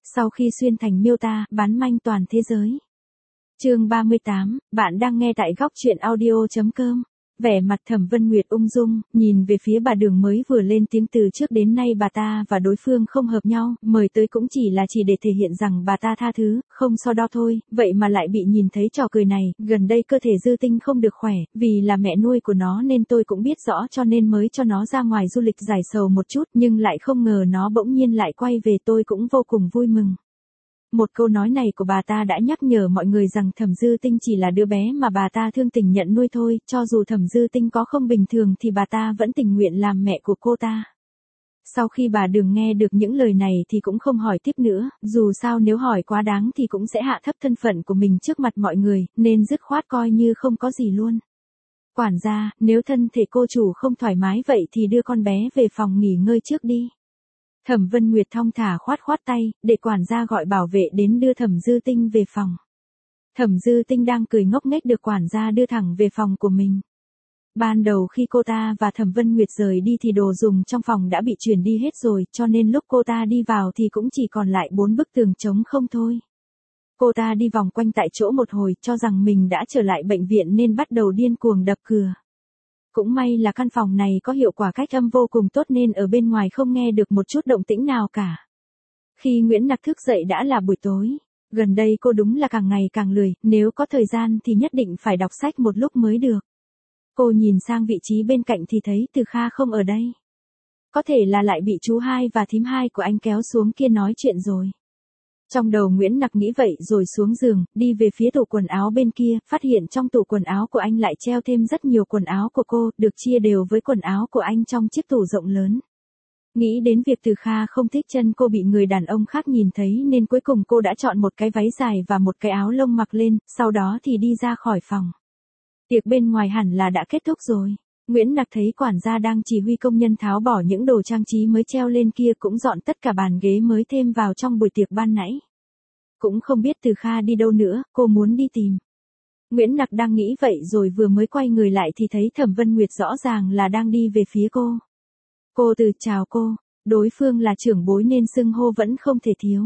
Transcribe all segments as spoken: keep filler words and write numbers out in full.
Sau khi xuyên thành miêu ta, bán manh toàn thế giới. Chương ba mươi tám, bạn đang nghe tại góc truyện audio chấm com. Vẻ mặt Thẩm Vân Nguyệt ung dung, nhìn về phía bà Đường mới vừa lên tiếng từ trước đến nay bà ta và đối phương không hợp nhau, mời tới cũng chỉ là chỉ để thể hiện rằng bà ta tha thứ, không so đo thôi, vậy mà lại bị nhìn thấy trò cười này, gần đây cơ thể Dư Tinh không được khỏe, vì là mẹ nuôi của nó nên tôi cũng biết rõ cho nên mới cho nó ra ngoài du lịch giải sầu một chút, nhưng lại không ngờ nó bỗng nhiên lại quay về, tôi cũng vô cùng vui mừng. Một câu nói này của bà ta đã nhắc nhở mọi người rằng Thẩm Dư Tinh chỉ là đứa bé mà bà ta thương tình nhận nuôi thôi, cho dù Thẩm Dư Tinh có không bình thường thì bà ta vẫn tình nguyện làm mẹ của cô ta. Sau khi bà Đường nghe được những lời này thì cũng không hỏi tiếp nữa, dù sao nếu hỏi quá đáng thì cũng sẽ hạ thấp thân phận của mình trước mặt mọi người, nên dứt khoát coi như không có gì luôn. Quản gia, nếu thân thể cô chủ không thoải mái vậy thì đưa con bé về phòng nghỉ ngơi trước đi. Thẩm Vân Nguyệt thong thả khoát khoát tay, để quản gia gọi bảo vệ đến đưa Thẩm Dư Tinh về phòng. Thẩm Dư Tinh đang cười ngốc nghếch được quản gia đưa thẳng về phòng của mình. Ban đầu khi cô ta và Thẩm Vân Nguyệt rời đi thì đồ dùng trong phòng đã bị chuyển đi hết rồi, cho nên lúc cô ta đi vào thì cũng chỉ còn lại bốn bức tường trống không thôi. Cô ta đi vòng quanh tại chỗ một hồi, cho rằng mình đã trở lại bệnh viện nên bắt đầu điên cuồng đập cửa. Cũng may là căn phòng này có hiệu quả cách âm vô cùng tốt nên ở bên ngoài không nghe được một chút động tĩnh nào cả. Khi Nguyễn Nặc thức dậy đã là buổi tối. Gần đây cô đúng là càng ngày càng lười, nếu có thời gian thì nhất định phải đọc sách một lúc mới được. Cô nhìn sang vị trí bên cạnh thì thấy Từ Kha không ở đây. Có thể là lại bị chú hai và thím hai của anh kéo xuống kia nói chuyện rồi. Trong đầu Nguyễn Nặc nghĩ vậy rồi xuống giường, đi về phía tủ quần áo bên kia, phát hiện trong tủ quần áo của anh lại treo thêm rất nhiều quần áo của cô, được chia đều với quần áo của anh trong chiếc tủ rộng lớn. Nghĩ đến việc Từ Kha không thích chân cô bị người đàn ông khác nhìn thấy nên cuối cùng cô đã chọn một cái váy dài và một cái áo lông mặc lên, sau đó thì đi ra khỏi phòng. Tiệc bên ngoài hẳn là đã kết thúc rồi. Nguyễn Nặc thấy quản gia đang chỉ huy công nhân tháo bỏ những đồ trang trí mới treo lên kia, cũng dọn tất cả bàn ghế mới thêm vào trong buổi tiệc ban nãy. Cũng không biết Từ Kha đi đâu nữa, cô muốn đi tìm. Nguyễn Nặc đang nghĩ vậy rồi vừa mới quay người lại thì thấy Thẩm Vân Nguyệt rõ ràng là đang đi về phía cô. Cô từ chào cô, đối phương là trưởng bối nên xưng hô vẫn không thể thiếu.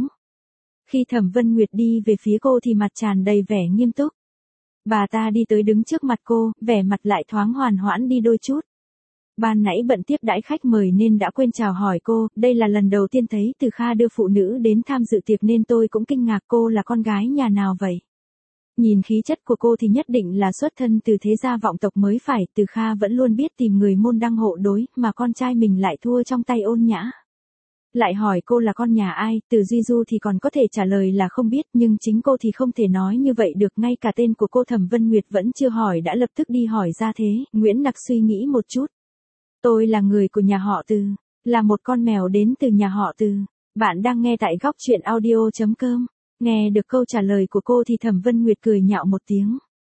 Khi Thẩm Vân Nguyệt đi về phía cô thì mặt tràn đầy vẻ nghiêm túc. Bà ta đi tới đứng trước mặt cô, vẻ mặt lại thoáng hoàn hoãn đi đôi chút. Ban nãy bận tiếp đãi khách mời nên đã quên chào hỏi cô, đây là lần đầu tiên thấy Từ Kha đưa phụ nữ đến tham dự tiệc nên tôi cũng kinh ngạc, cô là con gái nhà nào vậy? Nhìn khí chất của cô thì nhất định là xuất thân từ thế gia vọng tộc mới phải, Từ Kha vẫn luôn biết tìm người môn đăng hộ đối, mà con trai mình lại thua trong tay Ôn Nhã. Lại hỏi cô là con nhà ai, Từ Duy Du thì còn có thể trả lời là không biết, nhưng chính cô thì không thể nói như vậy được, ngay cả tên của cô Thẩm Vân Nguyệt vẫn chưa hỏi đã lập tức đi hỏi ra thế. Nguyễn Nặc suy nghĩ một chút. Tôi là người của nhà họ Từ, là một con mèo đến từ nhà họ Từ. Bạn đang nghe tại góc truyện audio chấm com. Nghe được câu trả lời của cô thì Thẩm Vân Nguyệt cười nhạo một tiếng.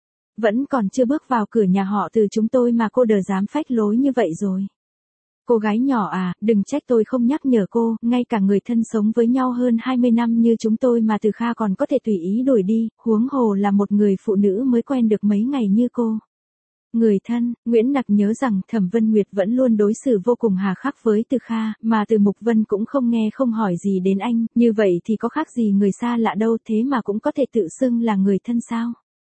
Vẫn còn chưa bước vào cửa nhà họ Từ chúng tôi mà cô đờ dám phách lối như vậy rồi. Cô gái nhỏ à, đừng trách tôi không nhắc nhở cô, ngay cả người thân sống với nhau hơn hai mươi năm như chúng tôi mà Từ Kha còn có thể tùy ý đuổi đi, huống hồ là một người phụ nữ mới quen được mấy ngày như cô. Người thân, Nguyễn Nặc nhớ rằng Thẩm Vân Nguyệt vẫn luôn đối xử vô cùng hà khắc với Từ Kha, mà Từ Mục Vân cũng không nghe không hỏi gì đến anh, như vậy thì có khác gì người xa lạ đâu, thế mà cũng có thể tự xưng là người thân sao?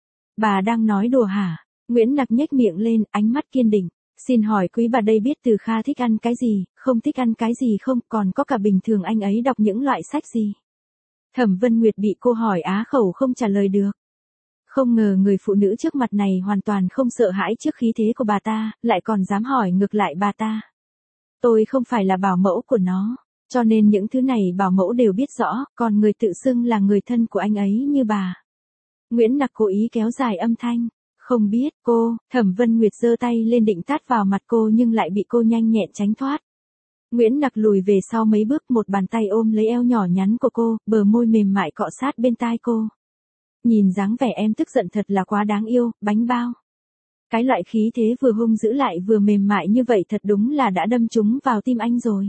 Bà đang nói đùa hả? Nguyễn Nặc nhếch miệng lên, ánh mắt kiên định. Xin hỏi quý bà đây biết Từ Kha thích ăn cái gì, không thích ăn cái gì không, còn có cả bình thường anh ấy đọc những loại sách gì? Thẩm Vân Nguyệt bị cô hỏi á khẩu không trả lời được. Không ngờ người phụ nữ trước mặt này hoàn toàn không sợ hãi trước khí thế của bà ta, lại còn dám hỏi ngược lại bà ta. Tôi không phải là bảo mẫu của nó, cho nên những thứ này bảo mẫu đều biết rõ, còn người tự xưng là người thân của anh ấy như bà. Nguyễn Nặc cố ý kéo dài âm thanh. Không biết, cô, Thẩm Vân Nguyệt giơ tay lên định tát vào mặt cô nhưng lại bị cô nhanh nhẹn tránh thoát. Nguyễn Nặc lùi về sau mấy bước, một bàn tay ôm lấy eo nhỏ nhắn của cô, bờ môi mềm mại cọ sát bên tai cô. Nhìn dáng vẻ em tức giận thật là quá đáng yêu, bánh bao. Cái loại khí thế vừa hung dữ lại vừa mềm mại như vậy thật đúng là đã đâm trúng vào tim anh rồi.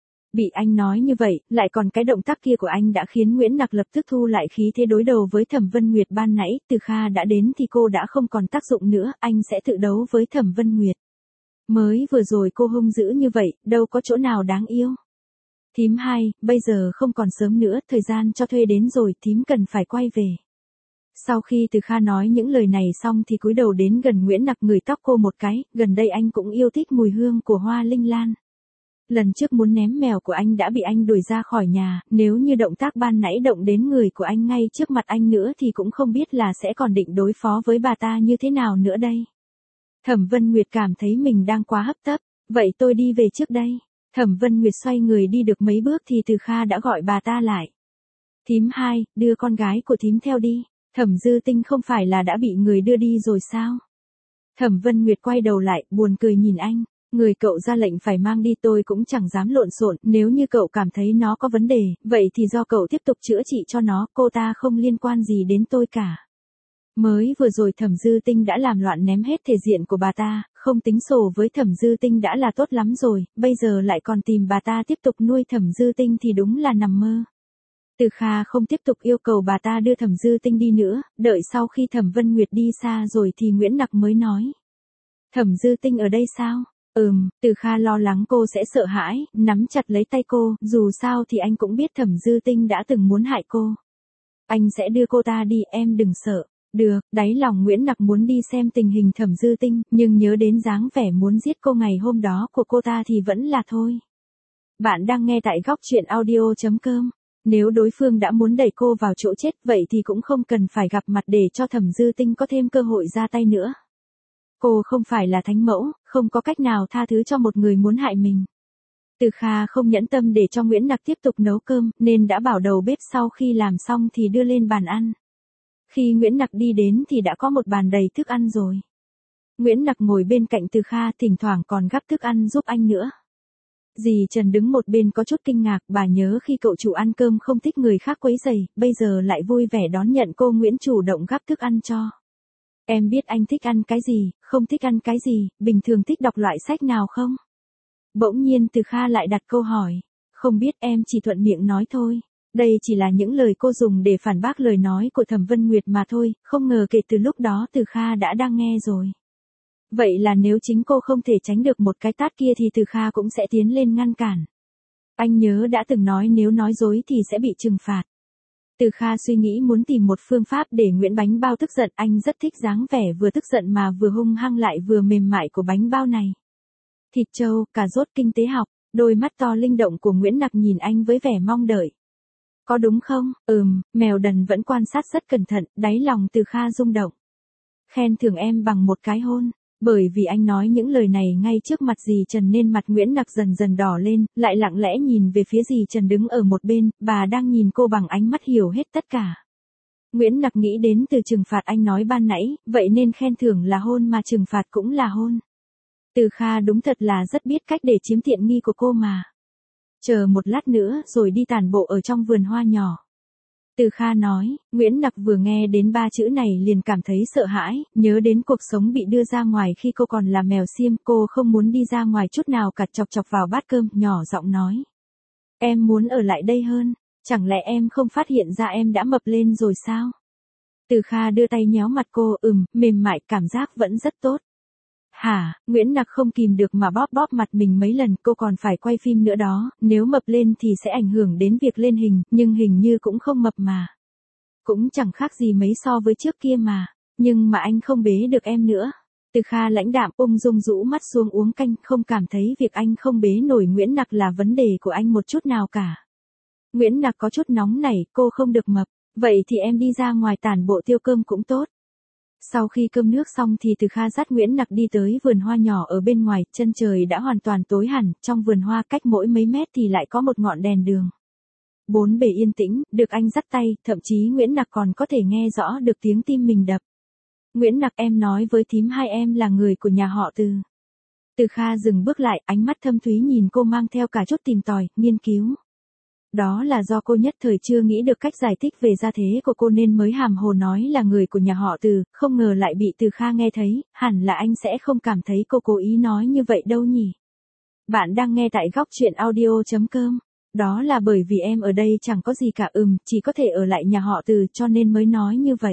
Bị anh nói như vậy, lại còn cái động tác kia của anh đã khiến Nguyễn Nặc lập tức thu lại khí thế đối đầu với Thẩm Vân Nguyệt ban nãy, Từ Kha đã đến thì cô đã không còn tác dụng nữa, anh sẽ tự đấu với Thẩm Vân Nguyệt. Mới vừa rồi cô hung dữ như vậy, đâu có chỗ nào đáng yêu. Thím hai, bây giờ không còn sớm nữa, thời gian cho thuê đến rồi, thím cần phải quay về. Sau khi Từ Kha nói những lời này xong thì cúi đầu đến gần Nguyễn Nặc ngửi tóc cô một cái, gần đây anh cũng yêu thích mùi hương của hoa linh lan. Lần trước muốn ném mèo của anh đã bị anh đuổi ra khỏi nhà, nếu như động tác ban nãy động đến người của anh ngay trước mặt anh nữa thì cũng không biết là sẽ còn định đối phó với bà ta như thế nào nữa đây. Thẩm Vân Nguyệt cảm thấy mình đang quá hấp tấp, vậy tôi đi về trước đây. Thẩm Vân Nguyệt xoay người đi được mấy bước thì Từ Kha đã gọi bà ta lại. Thím hai, đưa con gái của thím theo đi. Thẩm Dư Tinh không phải là đã bị người đưa đi rồi sao? Thẩm Vân Nguyệt quay đầu lại, buồn cười nhìn anh. Người cậu ra lệnh phải mang đi tôi cũng chẳng dám lộn xộn, nếu như cậu cảm thấy nó có vấn đề, vậy thì do cậu tiếp tục chữa trị cho nó, cô ta không liên quan gì đến tôi cả. Mới vừa rồi Thẩm Dư Tinh đã làm loạn ném hết thể diện của bà ta, không tính sổ với Thẩm Dư Tinh đã là tốt lắm rồi, bây giờ lại còn tìm bà ta tiếp tục nuôi Thẩm Dư Tinh thì đúng là nằm mơ. Từ Kha không tiếp tục yêu cầu bà ta đưa Thẩm Dư Tinh đi nữa, đợi sau khi Thẩm Vân Nguyệt đi xa rồi thì Nguyễn Nặc mới nói. Thẩm Dư Tinh ở đây sao? Ừm, Từ Kha lo lắng cô sẽ sợ hãi, nắm chặt lấy tay cô, dù sao thì anh cũng biết Thẩm Dư Tinh đã từng muốn hại cô. Anh sẽ đưa cô ta đi, em đừng sợ. Được, đáy lòng Nguyễn Nặc muốn đi xem tình hình Thẩm Dư Tinh, nhưng nhớ đến dáng vẻ muốn giết cô ngày hôm đó của cô ta thì vẫn là thôi. Bạn đang nghe tại góc truyện audio chấm com. Nếu đối phương đã muốn đẩy cô vào chỗ chết vậy thì cũng không cần phải gặp mặt để cho Thẩm Dư Tinh có thêm cơ hội ra tay nữa. Cô không phải là thánh mẫu, không có cách nào tha thứ cho một người muốn hại mình. Từ Kha không nhẫn tâm để cho Nguyễn Nặc tiếp tục nấu cơm, nên đã bảo đầu bếp sau khi làm xong thì đưa lên bàn ăn. Khi Nguyễn Nặc đi đến thì đã có một bàn đầy thức ăn rồi. Nguyễn Nặc ngồi bên cạnh Từ Kha thỉnh thoảng còn gắp thức ăn giúp anh nữa. Dì Trần đứng một bên có chút kinh ngạc, bà nhớ khi cậu chủ ăn cơm không thích người khác quấy rầy, bây giờ lại vui vẻ đón nhận cô Nguyễn chủ động gắp thức ăn cho. Em biết anh thích ăn cái gì, không thích ăn cái gì, bình thường thích đọc loại sách nào không? Bỗng nhiên Từ Kha lại đặt câu hỏi. Không biết, em chỉ thuận miệng nói thôi. Đây chỉ là những lời cô dùng để phản bác lời nói của Thẩm Vân Nguyệt mà thôi, không ngờ kể từ lúc đó Từ Kha đã đang nghe rồi. Vậy là nếu chính cô không thể tránh được một cái tát kia thì Từ Kha cũng sẽ tiến lên ngăn cản. Anh nhớ đã từng nói nếu nói dối thì sẽ bị trừng phạt. Từ Kha suy nghĩ muốn tìm một phương pháp để Nguyễn Bánh Bao tức giận, anh rất thích dáng vẻ vừa tức giận mà vừa hung hăng lại vừa mềm mại của bánh bao này. Thịt trâu, cà rốt kinh tế học, đôi mắt to linh động của Nguyễn Nặc nhìn anh với vẻ mong đợi. Có đúng không? Ừm, mèo đần vẫn quan sát rất cẩn thận, đáy lòng Từ Kha rung động. Khen thưởng em bằng một cái hôn. Bởi vì anh nói những lời này ngay trước mặt dì Trần nên mặt Nguyễn Nặc dần dần đỏ lên, lại lặng lẽ nhìn về phía dì Trần đứng ở một bên, bà đang nhìn cô bằng ánh mắt hiểu hết tất cả. Nguyễn Nặc nghĩ đến từ trừng phạt anh nói ban nãy, vậy nên khen thưởng là hôn mà trừng phạt cũng là hôn. Từ Kha đúng thật là rất biết cách để chiếm tiện nghi của cô mà. Chờ một lát nữa rồi đi tản bộ ở trong vườn hoa nhỏ. Từ Kha nói, Nguyễn Nặc vừa nghe đến ba chữ này liền cảm thấy sợ hãi, nhớ đến cuộc sống bị đưa ra ngoài khi cô còn là mèo xiêm, cô không muốn đi ra ngoài chút nào cả, chọc chọc vào bát cơm, nhỏ giọng nói. Em muốn ở lại đây hơn, chẳng lẽ em không phát hiện ra em đã mập lên rồi sao? Từ Kha đưa tay nhéo mặt cô, ừm, mềm mại, cảm giác vẫn rất tốt. Hả, Nguyễn Nặc không kìm được mà bóp bóp mặt mình mấy lần, cô còn phải quay phim nữa đó, nếu mập lên thì sẽ ảnh hưởng đến việc lên hình, nhưng hình như cũng không mập mà. Cũng chẳng khác gì mấy so với trước kia mà, nhưng mà anh không bế được em nữa. Từ Kha lãnh đạm ung dung rũ mắt xuống uống canh, không cảm thấy việc anh không bế nổi Nguyễn Nặc là vấn đề của anh một chút nào cả. Nguyễn Nặc có chút nóng nảy, cô không được mập, vậy thì em đi ra ngoài tản bộ tiêu cơm cũng tốt. Sau khi cơm nước xong thì Từ Kha dắt Nguyễn Nặc đi tới vườn hoa nhỏ ở bên ngoài, chân trời đã hoàn toàn tối hẳn, trong vườn hoa cách mỗi mấy mét thì lại có một ngọn đèn đường. Bốn bề yên tĩnh, được anh dắt tay, thậm chí Nguyễn Nặc còn có thể nghe rõ được tiếng tim mình đập. Nguyễn Nặc, em nói với thím hai em là người của nhà họ Từ. Từ Kha dừng bước lại, ánh mắt thâm thúy nhìn cô mang theo cả chút tìm tòi, nghiên cứu. Đó là do cô nhất thời chưa nghĩ được cách giải thích về gia thế của cô nên mới hàm hồ nói là người của nhà họ Từ, không ngờ lại bị Từ Kha nghe thấy, hẳn là anh sẽ không cảm thấy cô cố ý nói như vậy đâu nhỉ. Bạn đang nghe tại góc truyện audio chấm com. Đó là bởi vì em ở đây chẳng có gì cả, ừm, chỉ có thể ở lại nhà họ Từ cho nên mới nói như vậy.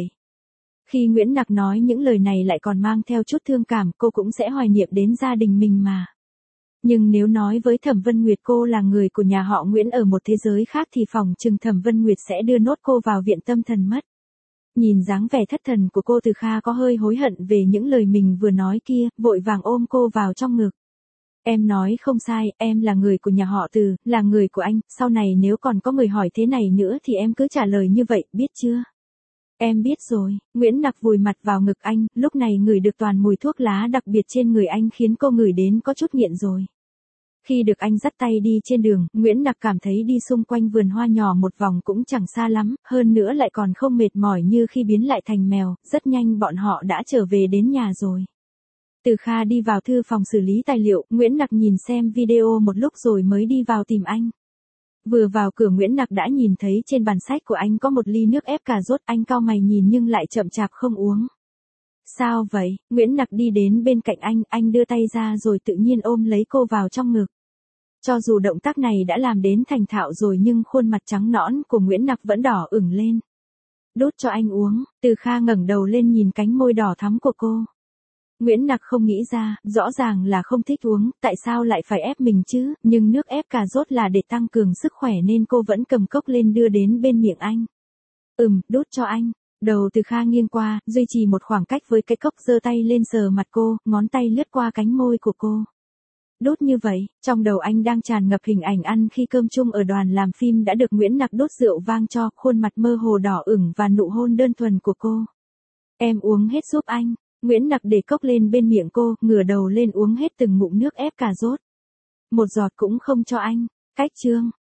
Khi Nguyễn Nặc nói những lời này lại còn mang theo chút thương cảm, cô cũng sẽ hoài niệm đến gia đình mình mà. Nhưng nếu nói với Thẩm Vân Nguyệt cô là người của nhà họ Nguyễn ở một thế giới khác thì phòng chừng Thẩm Vân Nguyệt sẽ đưa nốt cô vào viện tâm thần mất. Nhìn dáng vẻ thất thần của cô, Từ Kha có hơi hối hận về những lời mình vừa nói kia, vội vàng ôm cô vào trong ngực. Em nói không sai, em là người của nhà họ Từ, là người của anh, sau này nếu còn có người hỏi thế này nữa thì em cứ trả lời như vậy, biết chưa? Em biết rồi. Nguyễn Nặc vùi mặt vào ngực anh, lúc này ngửi được toàn mùi thuốc lá đặc biệt trên người anh khiến cô ngửi đến có chút nghiện rồi. Khi được anh dắt tay đi trên đường, Nguyễn Nặc cảm thấy đi xung quanh vườn hoa nhỏ một vòng cũng chẳng xa lắm, hơn nữa lại còn không mệt mỏi như khi biến lại thành mèo, rất nhanh bọn họ đã trở về đến nhà rồi. Từ Kha đi vào thư phòng xử lý tài liệu, Nguyễn Nặc nhìn xem video một lúc rồi mới đi vào tìm anh. Vừa vào cửa Nguyễn Nặc đã nhìn thấy trên bàn sách của anh có một ly nước ép cà rốt, anh cau mày nhìn nhưng lại chậm chạp không uống. Sao vậy? Nguyễn Nặc đi đến bên cạnh anh, anh đưa tay ra rồi tự nhiên ôm lấy cô vào trong ngực. Cho dù động tác này đã làm đến thành thạo rồi nhưng khuôn mặt trắng nõn của Nguyễn Nặc vẫn đỏ ửng lên. Đút cho anh uống. Từ Kha ngẩng đầu lên nhìn cánh môi đỏ thắm của cô. Nguyễn Nặc không nghĩ ra, rõ ràng là không thích uống, tại sao lại phải ép mình chứ, nhưng nước ép cà rốt là để tăng cường sức khỏe nên cô vẫn cầm cốc lên đưa đến bên miệng anh. Ừm, đút cho anh. Đầu Từ Kha nghiêng qua, duy trì một khoảng cách với cái cốc, giơ tay lên sờ mặt cô, ngón tay lướt qua cánh môi của cô. Đút như vậy, trong đầu anh đang tràn ngập hình ảnh ăn khi cơm chung ở đoàn làm phim đã được Nguyễn Nặc đút rượu vang cho, khuôn mặt mơ hồ đỏ ửng và nụ hôn đơn thuần của cô. Em uống hết giúp anh. Nguyễn Nặc để cốc lên bên miệng cô, ngửa đầu lên uống hết từng ngụm nước ép cà rốt. Một giọt cũng không cho anh. Cách chương.